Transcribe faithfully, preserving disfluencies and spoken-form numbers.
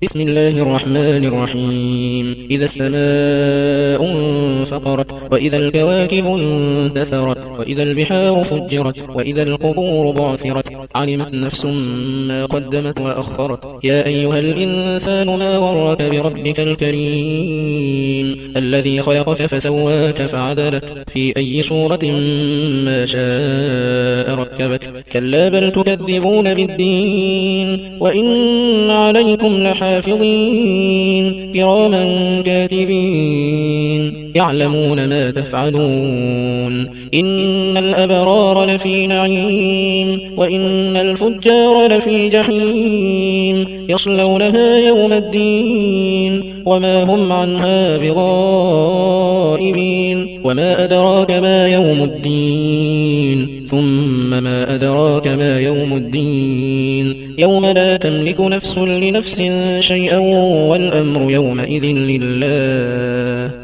بسم الله الرحمن الرحيم. إذا السماء انفطرت، وإذا الكواكب انتثرت، وإذا البحار فجرت، وإذا القبور بعثرت، علمت نفس ما قدمت وأخرت. يا أيها الإنسان ما غرك بربك الكريم الذي خلقك فسواك فعدلك في أي صورة ما شاء ركبك. كلا بل تكذبون بالدين، وإن عليكم لحافظين كراما كاتبين يعلمون ما تفعلون. إن الأبرار لفي نعيم، وإن الفجار لفي جحيم يصلونها يوم الدين وما هم عنها بغائبين. وما أدراك ما يوم الدين، ثم ما أدراك ما يوم الدين. يوم لا تملك نفس لنفس شيئا والأمر يومئذ لله.